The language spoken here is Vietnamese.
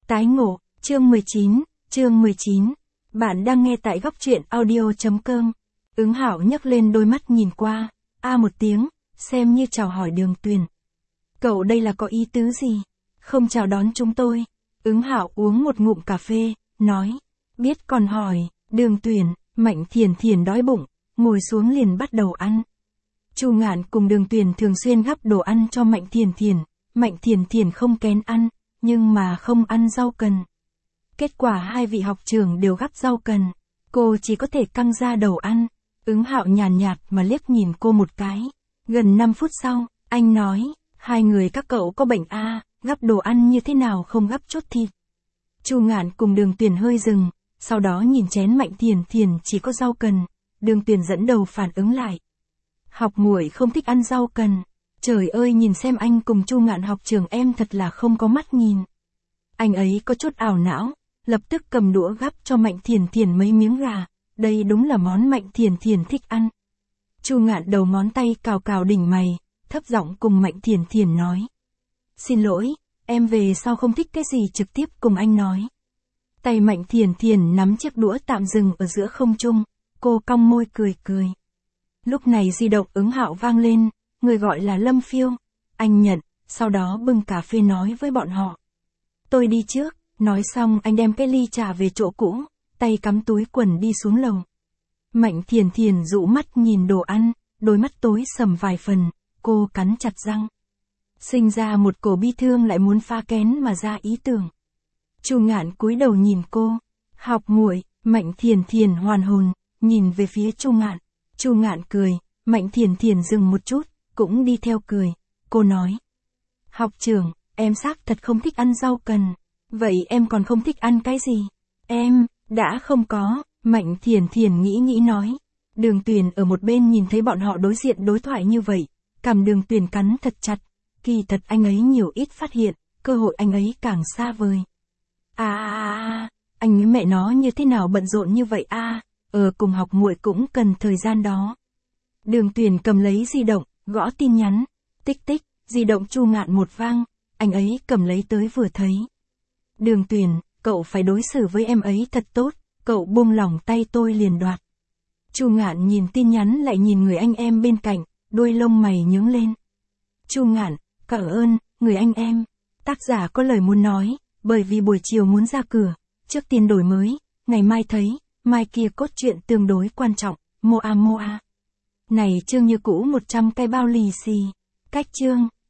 Tái ngộ, chương 19. Bạn đang nghe tại góc truyện audio.com. Ứng Hạo nhấc lên đôi mắt nhìn qua, một tiếng, xem như chào hỏi Đường Tuyền. Cậu đây là có ý tứ gì? Không chào đón chúng tôi. Ứng Hạo uống một ngụm cà phê, nói. Biết còn hỏi, Đường Tuyền, Mạnh Thiền Thiền đói bụng, ngồi xuống liền bắt đầu ăn. Chu Ngạn cùng Đường Tuyền thường xuyên gắp đồ ăn cho Mạnh Thiền Thiền. Mạnh Thiền Thiền không kén ăn, nhưng mà không ăn rau cần. Kết quả hai vị học trưởng đều gắp rau cần, cô chỉ có thể căng ra đầu ăn. Ứng Hạo nhàn nhạt mà liếc nhìn cô một cái. Gần 5 phút sau, anh nói, hai người các cậu có bệnh gắp đồ ăn như thế nào không gắp chút thịt. Chu Ngạn cùng Đường Tuyền hơi dừng, sau đó nhìn chén Mạnh Thiền Thiền chỉ có rau cần. Đường Tuyền dẫn đầu phản ứng lại. Học muội không thích ăn rau cần. Trời ơi, nhìn xem anh cùng Chu Ngạn học trường em thật là không có mắt nhìn. Anh ấy có chút ảo não, lập tức cầm đũa gắp cho Mạnh Thiền Thiền mấy miếng gà, đây đúng là món Mạnh Thiền Thiền thích ăn. Chu Ngạn đầu ngón tay cào cào đỉnh mày, thấp giọng cùng Mạnh Thiền Thiền nói. Xin lỗi, em về sau không thích cái gì trực tiếp cùng anh nói. Tay Mạnh Thiền Thiền nắm chiếc đũa tạm dừng ở giữa không trung, cô cong môi cười cười. Lúc này di động Ứng Hạo vang lên, người gọi là Lâm Phiêu. Anh nhận, sau đó bưng cà phê nói với bọn họ. Tôi đi trước, nói xong anh đem cái ly trà về chỗ cũ, tay cắm túi quần đi xuống lầu. Mạnh Thiền Thiền dụ mắt nhìn đồ ăn, đôi mắt tối sầm vài phần, cô cắn chặt răng. Sinh ra một cổ bi thương lại muốn phá kén mà ra ý tưởng. Chu Ngạn cúi đầu nhìn cô, học muội. Mạnh Thiền Thiền hoàn hồn, nhìn về phía Chu Ngạn. Chu Ngạn cười, Mạnh Thiền Thiền dừng một chút, cũng đi theo cười. Cô nói, học trưởng, em xác thật không thích ăn rau cần. Vậy em còn không thích ăn cái gì? Em, đã không có. Mạnh Thiền Thiền nghĩ nói. Đường Tuyền ở một bên nhìn thấy bọn họ đối diện đối thoại như vậy, cằm Đường Tuyền cắn thật chặt. Kỳ thật anh ấy nhiều ít phát hiện, cơ hội anh ấy càng xa vời. Anh với mẹ nó như thế nào bận rộn như vậy cùng học muội cũng cần thời gian đó. Đường Tuyền cầm lấy di động, gõ tin nhắn. Tích tích, di động Chu Ngạn một vang, anh ấy cầm lấy tới vừa thấy. Đường Tuyền, cậu phải đối xử với em ấy thật tốt, cậu buông lỏng tay tôi liền đoạt. Chu Ngạn nhìn tin nhắn lại nhìn người anh em bên cạnh, đuôi lông mày nhướng lên. Chu Ngạn, cảm ơn, người anh em. Tác giả có lời muốn nói, bởi vì buổi chiều muốn ra cửa, trước tiên đổi mới, ngày mai thấy, mai kia cốt truyện tương đối quan trọng, moa. Này chương như cũ 100 cái bao lì xì. Cách chương.